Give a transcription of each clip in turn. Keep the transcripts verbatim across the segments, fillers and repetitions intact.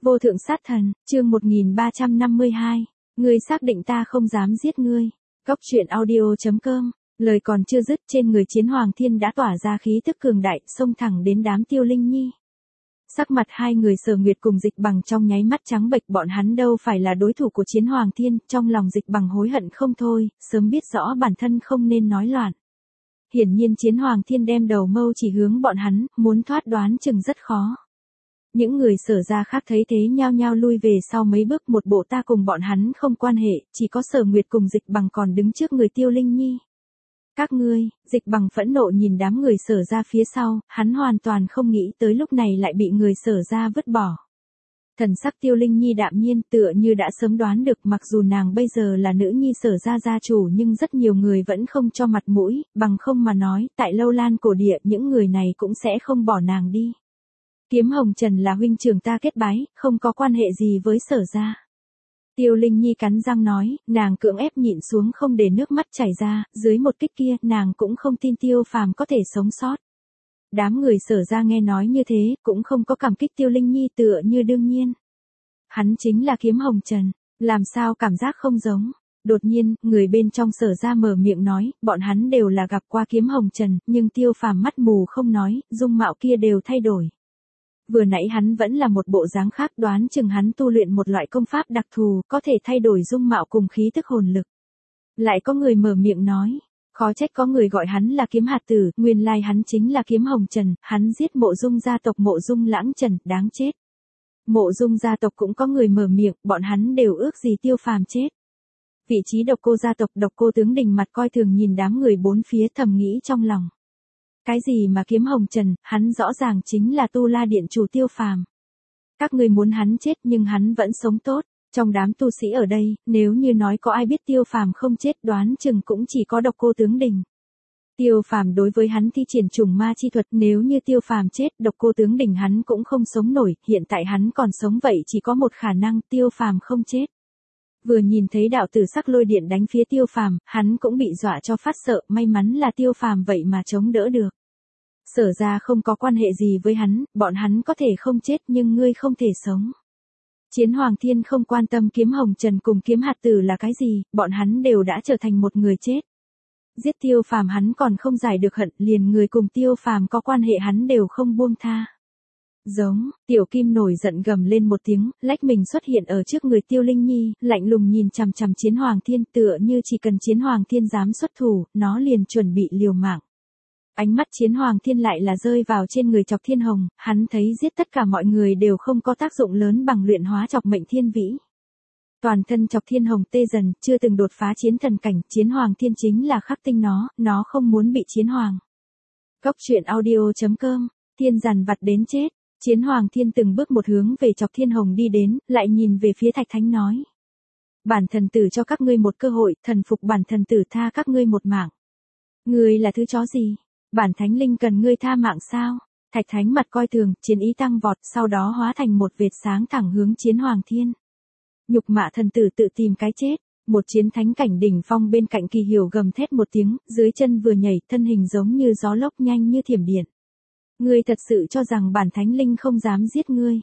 Vô thượng sát thần, chương một nghìn ba trăm năm mươi hai. Ngươi xác định ta không dám giết ngươi. Góc truyện audio chấm com. Lời còn chưa dứt, trên người Chiến Hoàng Thiên đã tỏa ra khí tức cường đại, xông thẳng đến đám Tiêu Linh Nhi. Sắc mặt hai người Sở Nguyệt cùng Dịch Bằng trong nháy mắt trắng bệch, bọn hắn đâu phải là đối thủ của Chiến Hoàng Thiên, trong lòng Dịch Bằng hối hận không thôi, sớm biết rõ bản thân không nên nói loạn. Hiển nhiên Chiến Hoàng Thiên đem đầu mâu chỉ hướng bọn hắn, muốn thoát đoán chừng rất khó. Những người Sở gia khác thấy thế nhao nhao lui về sau mấy bước, một bộ ta cùng bọn hắn không quan hệ, chỉ có Sở Nguyệt cùng Dịch Bằng còn đứng trước người Tiêu Linh Nhi. Các ngươi, Dịch Bằng phẫn nộ nhìn đám người Sở gia phía sau, hắn hoàn toàn không nghĩ tới lúc này lại bị người Sở gia vứt bỏ. Thần sắc Tiêu Linh Nhi đạm nhiên, tựa như đã sớm đoán được, mặc dù nàng bây giờ là nữ nhi Sở gia gia chủ nhưng rất nhiều người vẫn không cho mặt mũi, bằng không mà nói, tại Lâu Lan cổ địa những người này cũng sẽ không bỏ nàng đi. Kiếm Hồng Trần là huynh trưởng ta kết bái, không có quan hệ gì với Sở gia. Tiêu Linh Nhi cắn răng nói, nàng cưỡng ép nhịn xuống không để nước mắt chảy ra, dưới một kích kia nàng cũng không tin Tiêu Phàm có thể sống sót. Đám người Sở gia nghe nói như thế, cũng không có cảm kích Tiêu Linh Nhi, tựa như đương nhiên. Hắn chính là Kiếm Hồng Trần, làm sao cảm giác không giống. Đột nhiên, người bên trong Sở gia mở miệng nói, bọn hắn đều là gặp qua Kiếm Hồng Trần, nhưng Tiêu Phàm mắt mù không nói, dung mạo kia đều thay đổi. Vừa nãy hắn vẫn là một bộ dáng khác, đoán chừng hắn tu luyện một loại công pháp đặc thù, có thể thay đổi dung mạo cùng khí tức hồn lực. Lại có người mở miệng nói, khó trách có người gọi hắn là Kiếm Hạt Tử, nguyên lai hắn chính là Kiếm Hồng Trần, hắn giết Mộ Dung gia tộc Mộ Dung Lãng Trần, đáng chết. Mộ Dung gia tộc cũng có người mở miệng, bọn hắn đều ước gì Tiêu Phàm chết. Vị trí Độc Cô gia tộc Độc Cô tướng Đình mặt coi thường nhìn đám người bốn phía, thầm nghĩ trong lòng. Cái gì mà Kiếm Hồng Trần, hắn rõ ràng chính là Tu La Điện chủ Tiêu Phàm. Các ngươi muốn hắn chết nhưng hắn vẫn sống tốt. Trong đám tu sĩ ở đây, nếu như nói có ai biết Tiêu Phàm không chết, đoán chừng cũng chỉ có Độc Cô tướng Đình. Tiêu Phàm đối với hắn thi triển trùng ma chi thuật, nếu như Tiêu Phàm chết, Độc Cô tướng Đình hắn cũng không sống nổi, hiện tại hắn còn sống vậy chỉ có một khả năng, Tiêu Phàm không chết. Vừa nhìn thấy đạo tử sắc lôi điện đánh phía Tiêu Phàm, hắn cũng bị dọa cho phát sợ, may mắn là Tiêu Phàm vậy mà chống đỡ được. Sở ra không có quan hệ gì với hắn, bọn hắn có thể không chết nhưng ngươi không thể sống. Chiến Hoàng Thiên không quan tâm Kiếm Hồng Trần cùng Kiếm Hạt Tử là cái gì, bọn hắn đều đã trở thành một người chết. Giết Tiêu Phàm hắn còn không giải được hận, liền người cùng Tiêu Phàm có quan hệ hắn đều không buông tha. Giống, Tiểu Kim nổi giận gầm lên một tiếng, lách mình xuất hiện ở trước người Tiêu Linh Nhi, lạnh lùng nhìn chằm chằm Chiến Hoàng Thiên, tựa như chỉ cần Chiến Hoàng Thiên dám xuất thủ, nó liền chuẩn bị liều mạng. Ánh mắt Chiến Hoàng Thiên lại là rơi vào trên người Chọc Thiên Hồng, hắn thấy giết tất cả mọi người đều không có tác dụng lớn bằng luyện hóa Chọc Mệnh Thiên Vĩ. Toàn thân Chọc Thiên Hồng tê dần, chưa từng đột phá chiến thần cảnh, Chiến Hoàng Thiên chính là khắc tinh nó, nó không muốn bị Chiến Hoàng. Góc truyện audio chấm com, Thiên dằn vặt đến chết. Chiến Hoàng Thiên từng bước một hướng về Chọc Thiên Hồng đi đến, lại nhìn về phía Thạch Thánh nói. Bản thần tử cho các ngươi một cơ hội, thần phục bản thần tử tha các ngươi một mạng. Ngươi là thứ chó gì? Bản thánh linh cần ngươi tha mạng sao? Thạch Thánh mặt coi thường, chiến ý tăng vọt, sau đó hóa thành một vệt sáng thẳng hướng Chiến Hoàng Thiên. Nhục mạ thần tử tự tìm cái chết. Một chiến thánh cảnh đỉnh phong bên cạnh Kỳ Hiểu gầm thét một tiếng, dưới chân vừa nhảy, thân hình giống như gió lốc nhanh như thiểm điện. Ngươi thật sự cho rằng bản thánh linh không dám giết ngươi.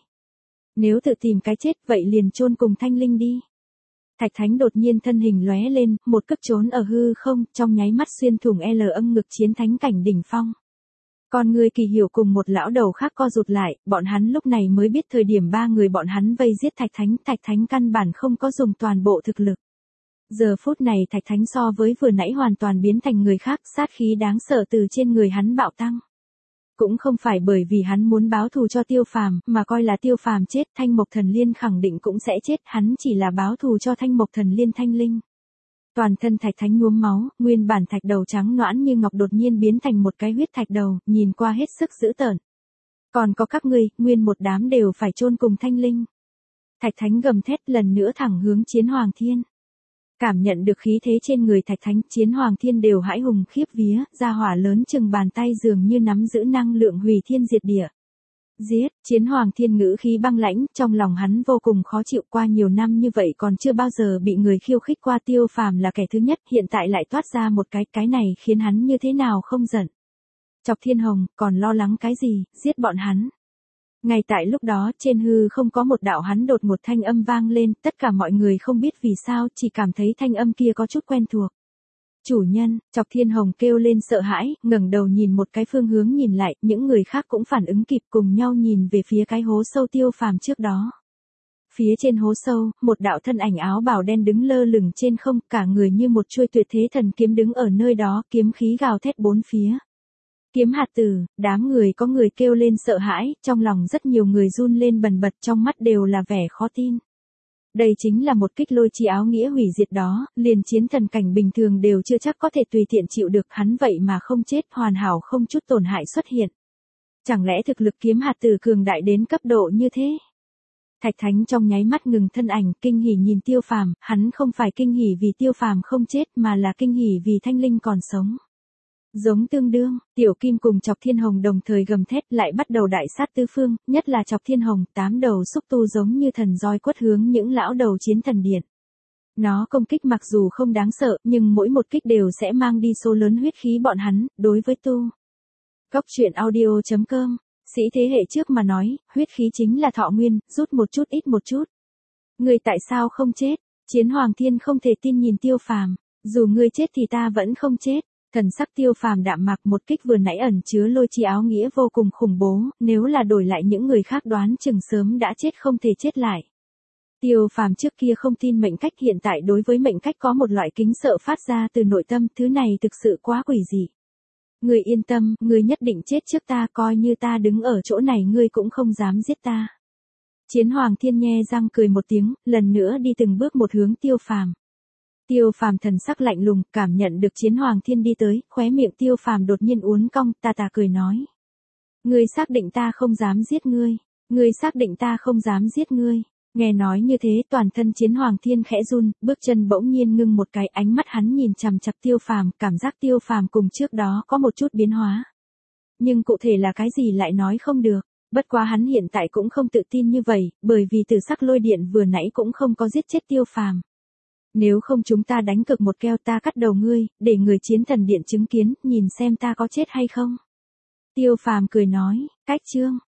Nếu tự tìm cái chết vậy liền chôn cùng thanh linh đi. Thạch Thánh đột nhiên thân hình lóe lên, một cước trốn ở hư không, trong nháy mắt xuyên thủng L âm ngực chiến thánh cảnh đỉnh phong. Còn người Kỳ Hiểu cùng một lão đầu khác co rụt lại, bọn hắn lúc này mới biết thời điểm ba người bọn hắn vây giết Thạch Thánh, Thạch Thánh căn bản không có dùng toàn bộ thực lực. Giờ phút này Thạch Thánh so với vừa nãy hoàn toàn biến thành người khác, sát khí đáng sợ từ trên người hắn bạo tăng. Cũng không phải bởi vì hắn muốn báo thù cho Tiêu Phàm, mà coi là Tiêu Phàm chết, Thanh Mộc Thần Liên khẳng định cũng sẽ chết, hắn chỉ là báo thù cho Thanh Mộc Thần Liên thanh linh. Toàn thân Thạch Thánh nhuốm máu, nguyên bản thạch đầu trắng nõn như ngọc đột nhiên biến thành một cái huyết thạch đầu, nhìn qua hết sức dữ tợn. Còn có các ngươi, nguyên một đám đều phải chôn cùng thanh linh. Thạch Thánh gầm thét lần nữa thẳng hướng Chiến Hoàng Thiên. Cảm nhận được khí thế trên người Thạch Thánh, Chiến Hoàng Thiên đều hãi hùng khiếp vía, ra hỏa lớn chừng bàn tay dường như nắm giữ năng lượng hủy thiên diệt địa. Giết, Chiến Hoàng Thiên ngữ khí băng lãnh, trong lòng hắn vô cùng khó chịu, qua nhiều năm như vậy còn chưa bao giờ bị người khiêu khích qua, Tiêu Phàm là kẻ thứ nhất, hiện tại lại toát ra một cái, cái này khiến hắn như thế nào không giận. Chọc Thiên Hồng, còn lo lắng cái gì, giết bọn hắn. Ngay tại lúc đó, trên hư không có một đạo hắn đột một thanh âm vang lên, tất cả mọi người không biết vì sao, chỉ cảm thấy thanh âm kia có chút quen thuộc. Chủ nhân, Chọc Thiên Hồng kêu lên sợ hãi, ngẩng đầu nhìn một cái phương hướng nhìn lại, những người khác cũng phản ứng kịp cùng nhau nhìn về phía cái hố sâu Tiêu Phàm trước đó. Phía trên hố sâu, một đạo thân ảnh áo bào đen đứng lơ lửng trên không, cả người như một chuôi tuyệt thế thần kiếm đứng ở nơi đó, kiếm khí gào thét bốn phía. Kiếm hạt tử, đám người có người kêu lên sợ hãi, trong lòng rất nhiều người run lên bần bật, trong mắt đều là vẻ khó tin. Đây chính là một kích lôi chi áo nghĩa hủy diệt đó, liền chiến thần cảnh bình thường đều chưa chắc có thể tùy tiện chịu được, hắn vậy mà không chết, hoàn hảo không chút tổn hại xuất hiện. Chẳng lẽ thực lực kiếm hạt tử cường đại đến cấp độ như thế? Thạch Thánh trong nháy mắt ngừng thân ảnh, kinh hỉ nhìn Tiêu Phàm, hắn không phải kinh hỉ vì Tiêu Phàm không chết mà là kinh hỉ vì Thanh Linh còn sống. Giống tương đương, Tiểu Kim cùng Chọc Thiên Hồng đồng thời gầm thét lại bắt đầu đại sát tứ phương, nhất là Chọc Thiên Hồng, tám đầu xúc tu giống như thần roi quất hướng những lão đầu chiến thần điện. Nó công kích mặc dù không đáng sợ, nhưng mỗi một kích đều sẽ mang đi số lớn huyết khí bọn hắn, đối với tu. Cốc truyện audio chấm com, sĩ thế hệ trước mà nói, huyết khí chính là thọ nguyên, rút một chút ít một chút. Ngươi tại sao không chết? Chiến Hoàng Thiên không thể tin nhìn Tiêu Phàm, dù ngươi chết thì ta vẫn không chết. Thần sắc Tiêu Phàm đạm mạc, một kích vừa nãy ẩn chứa lôi chi áo nghĩa vô cùng khủng bố, nếu là đổi lại những người khác đoán chừng sớm đã chết không thể chết lại. Tiêu Phàm trước kia không tin mệnh cách, hiện tại đối với mệnh cách có một loại kính sợ phát ra từ nội tâm, thứ này thực sự quá quỷ dị. Ngươi yên tâm, ngươi nhất định chết trước ta, coi như ta đứng ở chỗ này ngươi cũng không dám giết ta. Chiến Hoàng Thiên nhe răng cười một tiếng, lần nữa đi từng bước một hướng Tiêu Phàm. Tiêu Phàm thần sắc lạnh lùng, cảm nhận được Chiến Hoàng Thiên đi tới, khóe miệng Tiêu Phàm đột nhiên uốn cong, tà tà cười nói. Ngươi xác định ta không dám giết ngươi, ngươi xác định ta không dám giết ngươi. Nghe nói như thế, toàn thân Chiến Hoàng Thiên khẽ run, bước chân bỗng nhiên ngưng một cái, ánh mắt hắn nhìn chằm chằm Tiêu Phàm, cảm giác Tiêu Phàm cùng trước đó có một chút biến hóa. Nhưng cụ thể là cái gì lại nói không được, bất quá hắn hiện tại cũng không tự tin như vậy, bởi vì Tử Sắc Lôi Điện vừa nãy cũng không có giết chết Tiêu Phàm. Nếu không chúng ta đánh cược một keo, ta cắt đầu ngươi, để người chiến thần điện chứng kiến, nhìn xem ta có chết hay không. Tiêu Phàm cười nói, cách chương.